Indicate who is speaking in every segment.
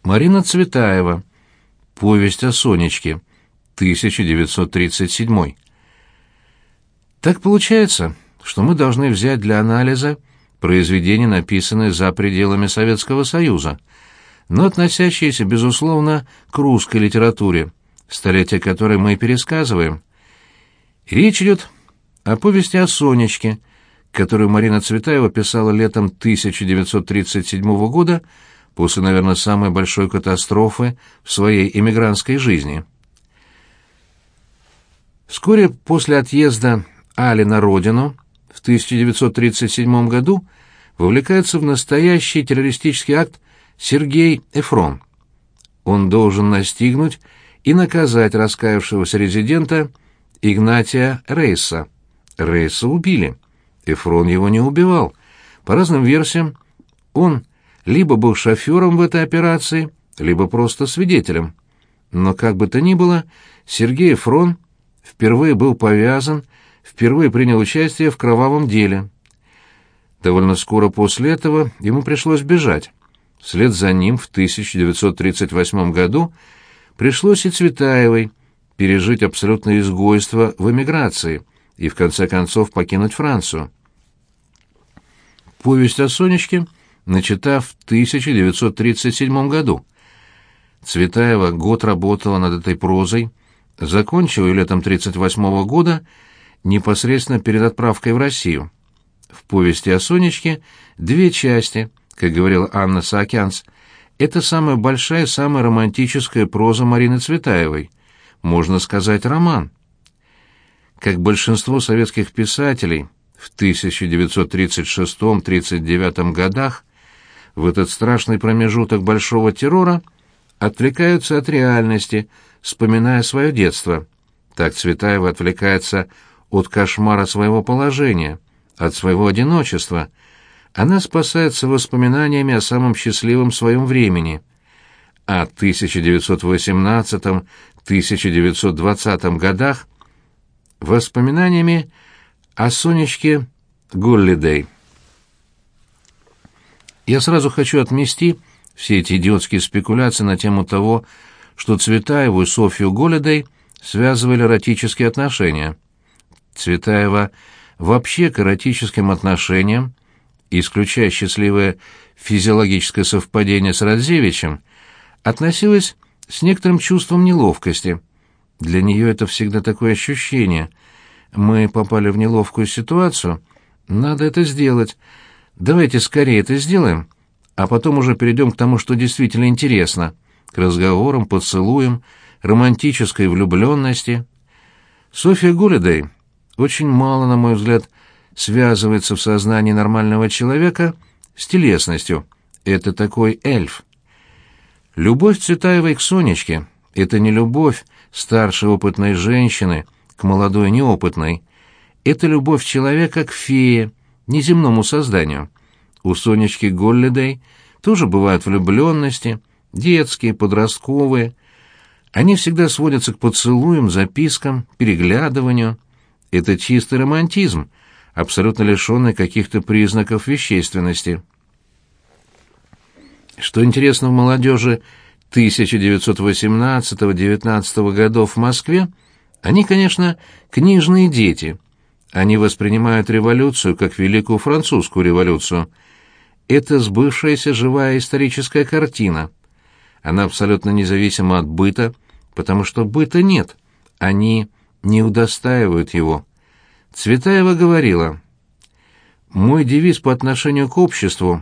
Speaker 1: Марина Цветаева. Повесть о Сонечке. 1937. Так получается, что мы должны взять для анализа произведения, написанные за пределами Советского Союза, но относящиеся, безусловно, к русской литературе, столетия которой мы пересказываем. Речь идет о повести о Сонечке, которую Марина Цветаева писала летом 1937 года после, наверное, самой большой катастрофы в своей эмигрантской жизни. Вскоре после отъезда Али на родину в 1937 году вовлекается в настоящий террористический акт Сергей Эфрон. Он должен настигнуть и наказать раскаявшегося резидента Игнатия Рейса. Рейса убили. Эфрон его не убивал. По разным версиям, он либо был шофером в этой операции, либо просто свидетелем. Но как бы то ни было, Сергей Эфрон впервые был повязан, впервые принял участие в кровавом деле. Довольно скоро после этого ему пришлось бежать. Вслед за ним в 1938 году пришлось и Цветаевой пережить абсолютное изгойство в эмиграции и в конце концов покинуть Францию. Повесть о Сонечке начата в 1937 году. Цветаева год работала над этой прозой, закончила ее летом 1938 года непосредственно перед отправкой в Россию. В повести о Сонечке две части, как говорила Анна Саакянц. Это самая большая и самая романтическая проза Марины Цветаевой. Можно сказать, роман. Как большинство советских писателей в 1936-39 годах, в этот страшный промежуток большого террора отвлекаются от реальности, вспоминая свое детство. Так Цветаева отвлекается от кошмара своего положения, от своего одиночества. Она спасается воспоминаниями о самом счастливом своем времени, о 1918-1920 годах, воспоминаниями о Сонечке Голлидей. Я сразу хочу отмести все эти идиотские спекуляции на тему того, что Цветаеву и Софью Голлидей связывали эротические отношения. Цветаева вообще к эротическим отношениям, исключая счастливое физиологическое совпадение с Радзевичем, относилась с некоторым чувством неловкости. Для нее это всегда такое ощущение. Мы попали в неловкую ситуацию, надо это сделать. Давайте скорее это сделаем, а потом уже перейдем к тому, что действительно интересно, к разговорам, поцелуям, романтической влюбленности. Софья Голлидей очень мало, на мой взгляд, связывается в сознании нормального человека с телесностью. Это такой эльф. Любовь Цветаевой к Сонечке — это не любовь старшей опытной женщины к молодой неопытной. Это любовь человека к фее, неземному созданию. У Сонечки Голлидей тоже бывают влюбленности, детские, подростковые. Они всегда сводятся к поцелуям, запискам, переглядыванию. Это чистый романтизм, абсолютно лишенный каких-то признаков вещественности. Что интересно в молодежи 1918-19 годов в Москве, они, конечно, книжные дети. Они воспринимают революцию как Великую Французскую революцию. Это сбывшаяся живая историческая картина. Она абсолютно независима от быта, потому что быта нет. Они не удостаивают его. Цветаева говорила: «Мой девиз по отношению к обществу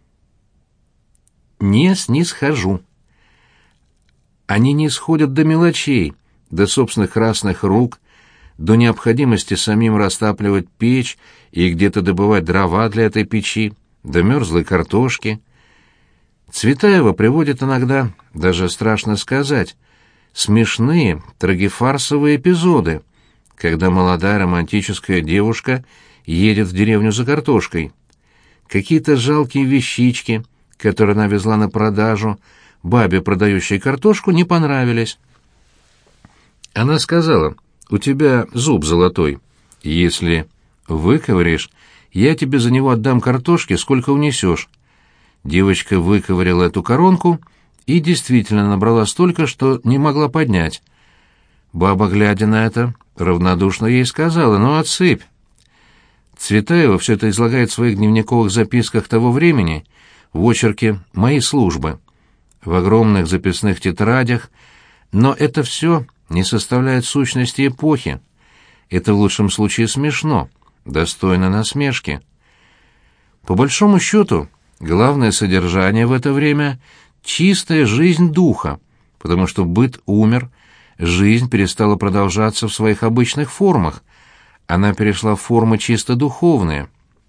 Speaker 1: — не снисхожу». Они не сходят до мелочей, до собственных красных рук, до необходимости самим растапливать печь и где-то добывать дрова для этой печи, до мерзлой картошки. Цветаева приводит иногда, даже страшно сказать, смешные трагефарсовые эпизоды, когда молодая романтическая девушка едет в деревню за картошкой. Какие-то жалкие вещички, которые она везла на продажу, бабе, продающей картошку, не понравились. Она сказала: «У тебя зуб золотой. Если выковыришь, я тебе за него отдам картошки, сколько унесешь». Девочка выковыряла эту коронку и действительно набрала столько, что не могла поднять. Баба, глядя на это, равнодушно ей сказала: «Ну, отсыпь». Цветаева все это излагает в своих дневниковых записках того времени в очерке «Мои службы», в огромных записных тетрадях, но это все не составляет сущности эпохи. Это в лучшем случае смешно, достойно насмешки. По большому счету, главное содержание в это время — чистая жизнь духа, потому что быт умер, жизнь перестала продолжаться в своих обычных формах, она перешла в формы чисто духовные.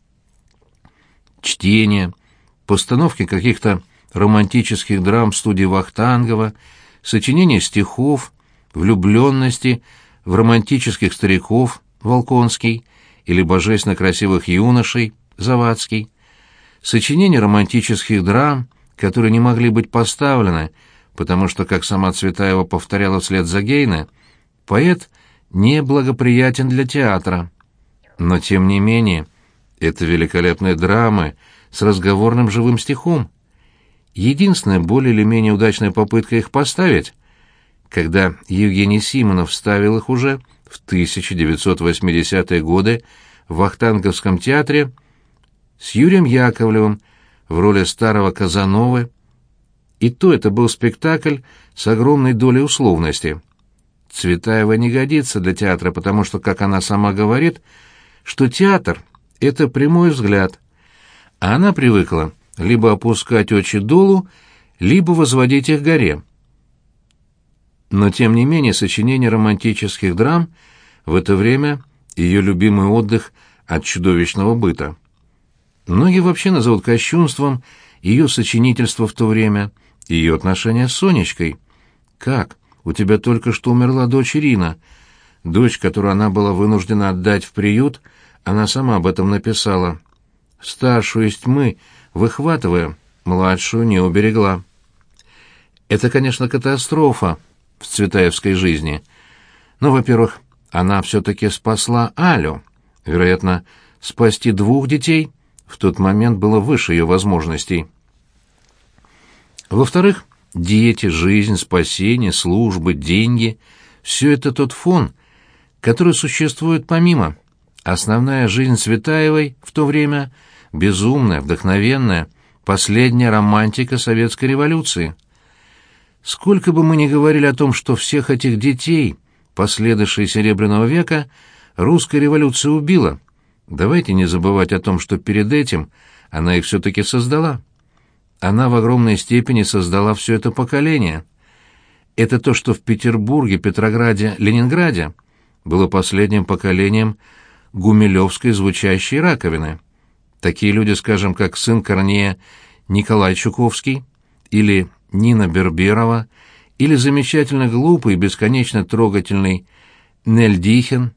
Speaker 1: Чтение, постановки каких-то романтических драм в студии Вахтангова, сочинение стихов, влюбленности в романтических стариков Волконский или божественно красивых юношей Завадский, сочинение романтических драм, которые не могли быть поставлены, потому что, как сама Цветаева повторяла вслед за Гейне, поэт неблагоприятен для театра. Но, тем не менее, это великолепные драмы с разговорным живым стихом. Единственная более или менее удачная попытка их поставить, когда Евгений Симонов ставил их уже в 1980-е годы в Вахтанговском театре с Юрием Яковлевым в роли старого Казановы, и то это был спектакль с огромной долей условности. Цветаева не годится для театра, потому что, как она сама говорит, что театр — это прямой взгляд, а она привыкла либо опускать очи долу, либо возводить их к горе. Но, тем не менее, сочинение романтических драм в это время — ее любимый отдых от чудовищного быта. Многие вообще назовут кощунством ее сочинительство в то время, ее отношения с Сонечкой. Как? У тебя только что умерла дочь Ирина. Дочь, которую она была вынуждена отдать в приют, она сама об этом написала. Старшую из тьмы, выхватывая, младшую не уберегла. Это, конечно, катастрофа в цветаевской жизни. Но, во-первых, она все-таки спасла Алю. Вероятно, спасти двух детей в тот момент было выше ее возможностей. Во-вторых, дети, жизнь, спасение, службы, деньги — все это тот фон, который существует помимо. Основная жизнь Цветаевой в то время — безумная, вдохновенная, последняя романтика советской революции. Сколько бы мы ни говорили о том, что всех этих детей, последовавшей Серебряного века, русская революция убила, давайте не забывать о том, что перед этим она их все-таки создала. Она в огромной степени создала все это поколение. Это то, что в Петербурге, Петрограде, Ленинграде было последним поколением гумилевской звучащей раковины. Такие люди, скажем, как сын Корнея Николай Чуковский, или Нина Берберова, или замечательно глупый и бесконечно трогательный Нель Дихен.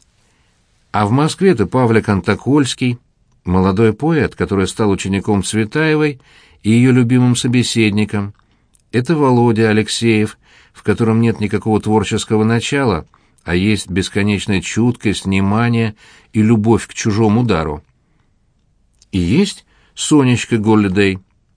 Speaker 1: А в Москве это Павлик Антокольский, молодой поэт, который стал учеником Цветаевой и ее любимым собеседником. Это Володя Алексеев, в котором нет никакого творческого начала, а есть бесконечная чуткость, внимание и любовь к чужому дару. И есть Сонечка Голлидей.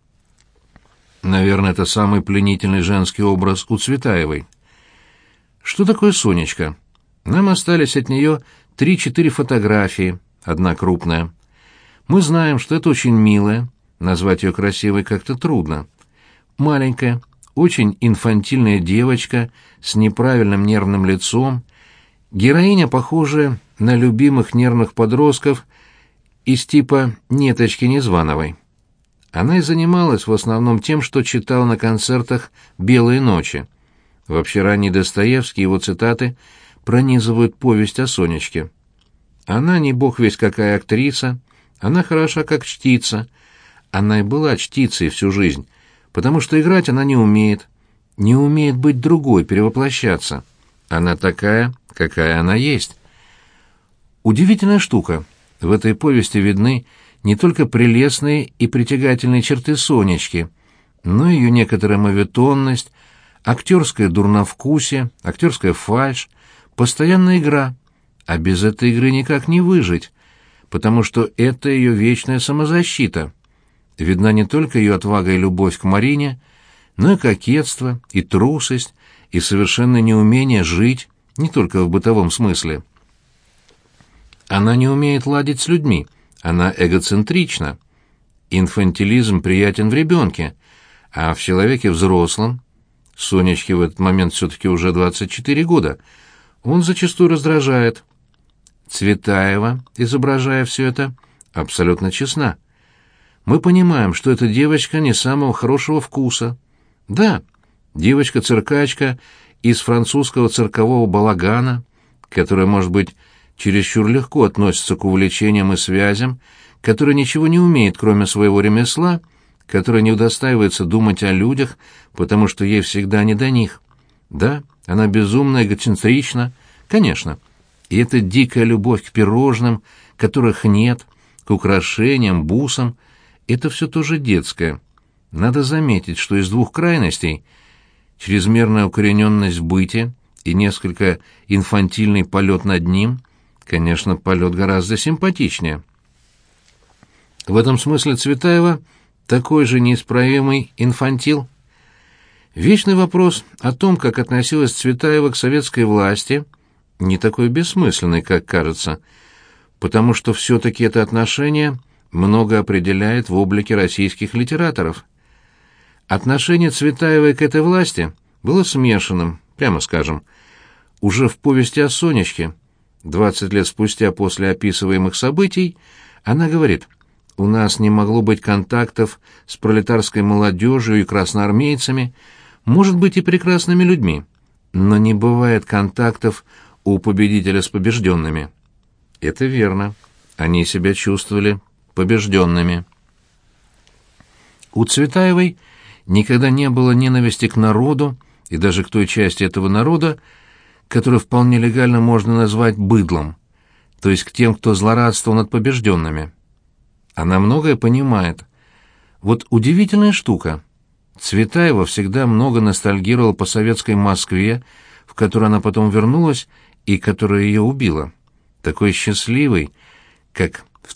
Speaker 1: Наверное, это самый пленительный женский образ у Цветаевой. Что такое Сонечка? Нам остались от нее 3-4 фотографии, одна крупная. Мы знаем, что это очень милая, назвать ее красивой как-то трудно. Маленькая, очень инфантильная девочка с неправильным нервным лицом, героиня, похожая на любимых нервных подростков из типа Неточки Незвановой. Она и занималась в основном тем, что читала на концертах «Белые ночи». Вообще ранний Достоевский и его цитаты пронизывают повесть о Сонечке. Она не бог весть какая актриса, она хороша как чтица. Она и была чтицей всю жизнь, потому что играть она не умеет быть другой, перевоплощаться. Она такая, какая она есть. Удивительная штука. В этой повести видны не только прелестные и притягательные черты Сонечки, но и ее некоторая моветонность, актерское дурновкусие, актерская фальшь, постоянная игра. А без этой игры никак не выжить, потому что это ее вечная самозащита. Видна не только ее отвага и любовь к Марине, но и кокетство, и трусость, и совершенное неумение жить, не только в бытовом смысле. Она не умеет ладить с людьми, она эгоцентрична. Инфантилизм приятен в ребенке, а в человеке взрослом, Сонечке в этот момент все-таки уже 24 года, он зачастую раздражает. Цветаева, изображая все это, абсолютно честна. Мы понимаем, что эта девочка не самого хорошего вкуса. Да, девочка-циркачка из французского циркового балагана, которая, может быть, чересчур легко относится к увлечениям и связям, которая ничего не умеет, кроме своего ремесла, которая не удостаивается думать о людях, потому что ей всегда не до них. Да, она безумно эгоцентрична, конечно. И эта дикая любовь к пирожным, которых нет, к украшениям, бусам, это все тоже детское. Надо заметить, что из двух крайностей — чрезмерная укорененность в быте и несколько инфантильный полет над ним — конечно, полет гораздо симпатичнее. В этом смысле Цветаева такой же неисправимый инфантил. Вечный вопрос о том, как относилась Цветаева к советской власти, не такой бессмысленный, как кажется, потому что все-таки это отношение много определяет в облике российских литераторов. Отношение Цветаевой к этой власти было смешанным, прямо скажем. Уже в повести о Сонечке, 20 лет спустя после описываемых событий, она говорит: «У нас не могло быть контактов с пролетарской молодежью и красноармейцами, может быть, и прекрасными людьми, но не бывает контактов у победителя с побежденными». Это верно. Они себя чувствовали побежденными. У Цветаевой никогда не было ненависти к народу и даже к той части этого народа, которую вполне легально можно назвать быдлом, то есть к тем, кто злорадствовал над побежденными. Она многое понимает. Вот удивительная штука. Цветаева всегда много ностальгировала по советской Москве, в которую она потом вернулась и которая ее убила. Такой счастливой, как в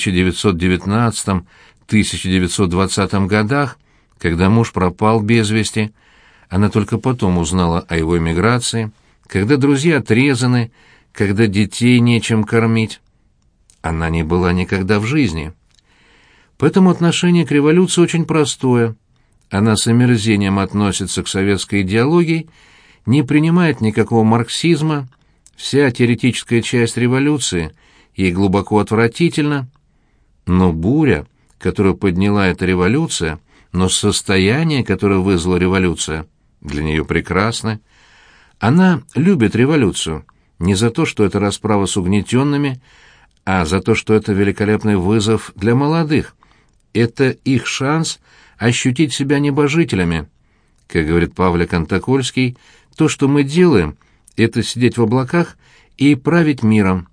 Speaker 1: 1919-1920 годах, когда муж пропал без вести, она только потом узнала о его эмиграции, когда друзья отрезаны, когда детей нечем кормить. Она не была никогда в жизни. Поэтому отношение к революции очень простое. Она с омерзением относится к советской идеологии, не принимает никакого марксизма, вся теоретическая часть революции ей глубоко отвратительна, но буря, которую подняла эта революция, но состояние, которое вызвала революция, для нее прекрасны. Она любит революцию не за то, что это расправа с угнетенными, а за то, что это великолепный вызов для молодых. Это их шанс ощутить себя небожителями. Как говорит Павлик Антокольский, то, что мы делаем, это сидеть в облаках и править миром.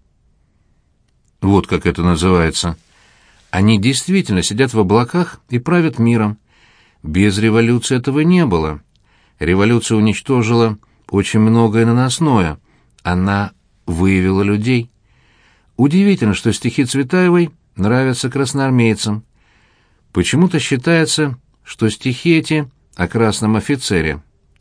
Speaker 1: Вот как это называется. Они действительно сидят в облаках и правят миром. Без революции этого не было. Революция уничтожила очень многое наносное. Она выявила людей. Удивительно, что стихи Цветаевой нравятся красноармейцам. Почему-то считается, что стихи эти о красном офицере.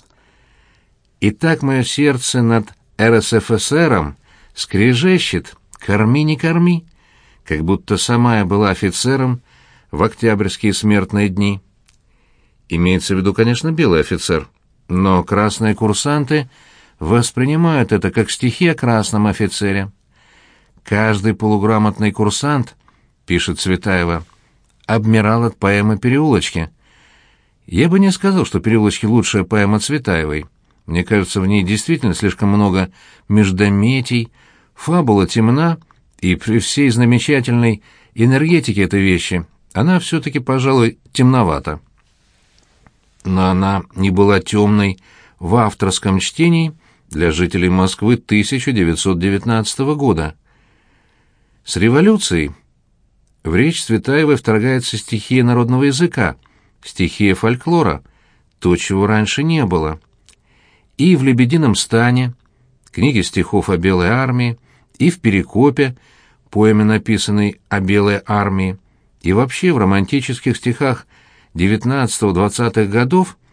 Speaker 1: «И так мое сердце над РСФСРом скрежещет, корми не корми», как будто сама я была офицером в октябрьские смертные дни. Имеется в виду, конечно, белый офицер, но красные курсанты воспринимают это как стихи о красном офицере. «Каждый полуграмотный курсант, — пишет Цветаева, — обмирал от поэмы «Переулочки». Я бы не сказал, что «Переулочки» — лучшая поэма Цветаевой. Мне кажется, в ней действительно слишком много междометий, фабула темна, и при всей замечательной энергетике этой вещи она все-таки, пожалуй, темновата. Но она не была темной в авторском чтении для жителей Москвы 1919 года. С революцией в речь Цветаевой вторгается стихия народного языка, стихия фольклора, то, чего раньше не было. И в «Лебедином стане», книге стихов о Белой армии, и в «Перекопе», поэме, написанной о Белой армии, и вообще в романтических стихах 19-20-х годов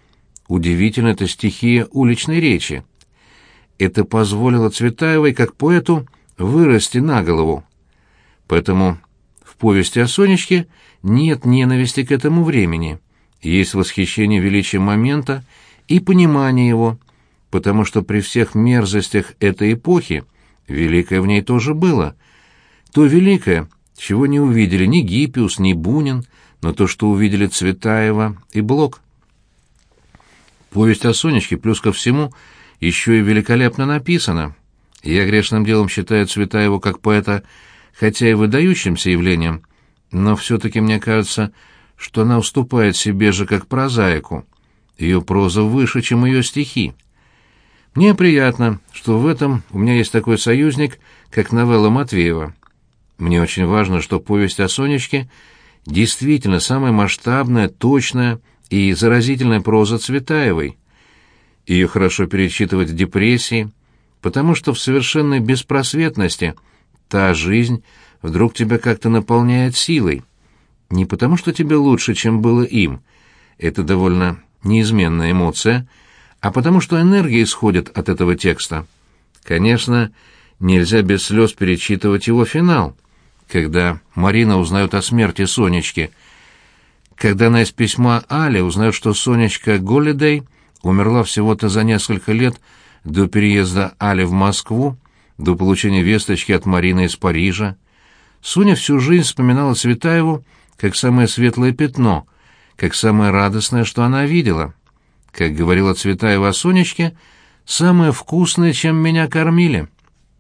Speaker 1: удивительна эта стихия уличной речи. Это позволило Цветаевой, как поэту, вырасти на голову. Поэтому в повести о Сонечке нет ненависти к этому времени, есть восхищение величием момента и понимание его, потому что при всех мерзостях этой эпохи великое в ней тоже было. То великое, чего не увидели ни Гиппиус, ни Бунин, но то, что увидели Цветаева и Блок. Повесть о Сонечке, плюс ко всему, еще и великолепно написана. Я грешным делом считаю Цветаеву как поэта, хотя и выдающимся явлением, но все-таки мне кажется, что она уступает себе же как прозаику. Ее проза выше, чем ее стихи. Мне приятно, что в этом у меня есть такой союзник, как новелла Матвеева. Мне очень важно, что повесть о Сонечке действительно самая масштабная, точная и заразительная проза Цветаевой. Ее хорошо перечитывать в депрессии, потому что в совершенной беспросветности та жизнь вдруг тебя как-то наполняет силой. Не потому что тебе лучше, чем было им, это довольно неизменная эмоция, а потому что энергия исходит от этого текста. Конечно, нельзя без слез перечитывать его финал, когда Марина узнает о смерти Сонечки, когда она из письма Але узнает, что Сонечка Голлидей умерла всего-то за несколько лет до переезда Али в Москву, до получения весточки от Марины из Парижа. Соня всю жизнь вспоминала Цветаеву как самое светлое пятно, как самое радостное, что она видела. Как говорила Цветаева о Сонечке, самое вкусное, чем меня кормили.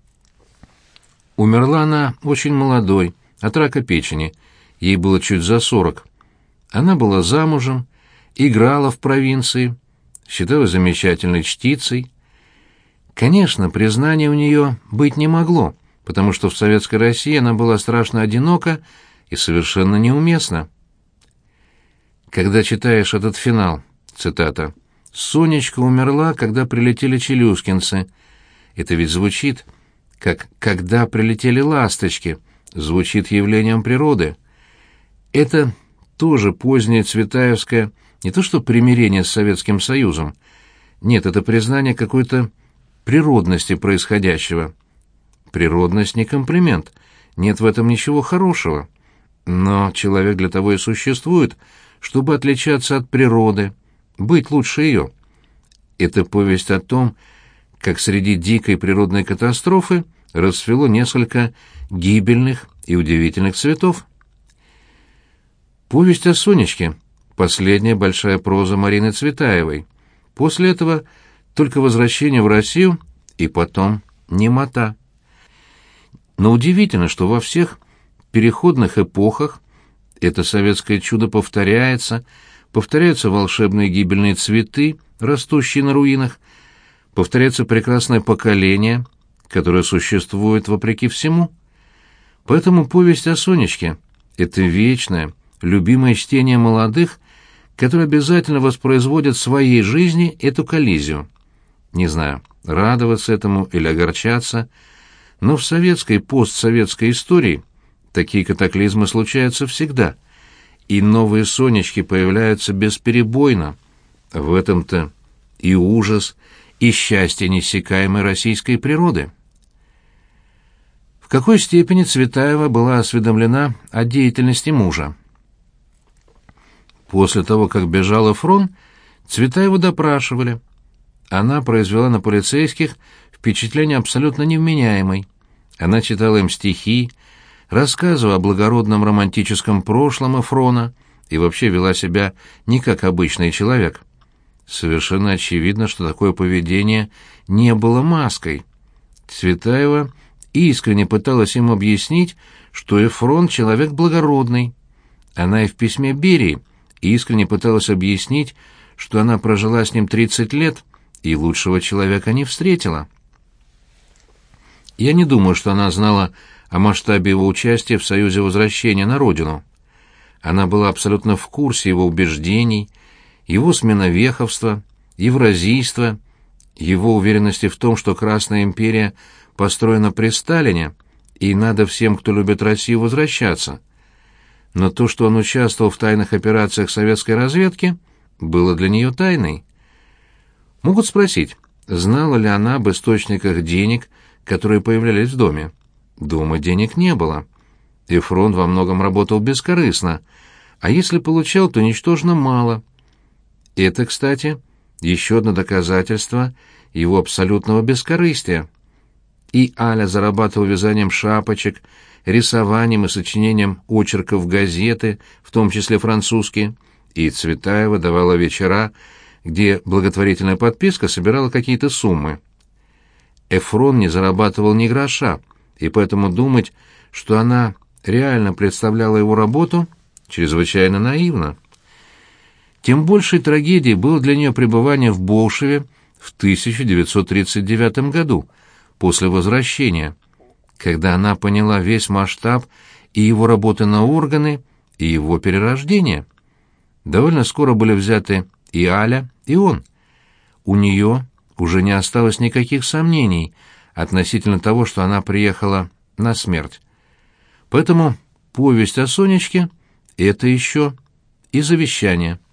Speaker 1: Умерла она очень молодой, от рака печени, ей было чуть за 40. Она была замужем, играла в провинции, считалась замечательной чтицей. Конечно, признания у нее быть не могло, потому что в советской России она была страшно одинока и совершенно неуместна. Когда читаешь этот финал, цитата, «Сонечка умерла, когда прилетели челюскинцы». Это ведь звучит, как «когда прилетели ласточки», звучит явлением природы. Это тоже позднее цветаевское, не то что примирение с Советским Союзом, нет, это признание какой-то природности происходящего. Природность не комплимент, нет в этом ничего хорошего. Но человек для того и существует, чтобы отличаться от природы, быть лучше ее. Это повесть о том, как среди дикой природной катастрофы расцвело несколько гибельных и удивительных цветов. Повесть о Сонечке — последняя большая проза Марины Цветаевой. После этого только возвращение в Россию и потом немота. Но удивительно, что во всех переходных эпохах это советское чудо повторяются волшебные гибельные цветы, растущие на руинах, повторяется прекрасное поколение, которое существует вопреки всему. Поэтому повесть о Сонечке — это вечное, любимое чтение молодых, которые обязательно воспроизводят в своей жизни эту коллизию. Не знаю, радоваться этому или огорчаться, но в советской и постсоветской истории такие катаклизмы случаются всегда, и новые Сонечки появляются бесперебойно. В этом-то и ужас, и счастье неиссякаемой российской природы. В какой степени Цветаева была осведомлена о деятельности мужа? После того, как бежала Фрон, Цветаеву допрашивали. Она произвела на полицейских впечатление абсолютно невменяемой. Она читала им стихи, рассказывала о благородном романтическом прошлом Эфрона и вообще вела себя не как обычный человек. Совершенно очевидно, что такое поведение не было маской. Цветаева искренне пыталась им объяснить, что Эфрон — человек благородный. Она и в письме Берии искренне пыталась объяснить, что она прожила с ним 30 лет и лучшего человека не встретила. Я не думаю, что она знала о масштабе его участия в Союзе возвращения на родину. Она была абсолютно в курсе его убеждений, его сменовеховства, евразийства, его уверенности в том, что Красная империя построена при Сталине, и надо всем, кто любит Россию, возвращаться. Но то, что он участвовал в тайных операциях советской разведки, было для нее тайной. Могут спросить, знала ли она об источниках денег, которые появлялись в доме. Дома денег не было. Эфрон во многом работал бескорыстно, а если получал, то ничтожно мало. Это, кстати, еще одно доказательство его абсолютного бескорыстия. И Аля зарабатывала вязанием шапочек, рисованием и сочинением очерков в газеты, в том числе французские, и Цветаева давала вечера, где благотворительная подписка собирала какие-то суммы. Эфрон не зарабатывал ни гроша, и поэтому думать, что она реально представляла его работу, чрезвычайно наивно. Тем большей трагедией было для нее пребывание в Болшеве в 1939 году, после возвращения, когда она поняла весь масштаб и его работы на органы, и его перерождения. Довольно скоро были взяты и Аля, и он. У нее уже не осталось никаких сомнений относительно того, что она приехала на смерть. Поэтому повесть о Сонечке — это еще и завещание.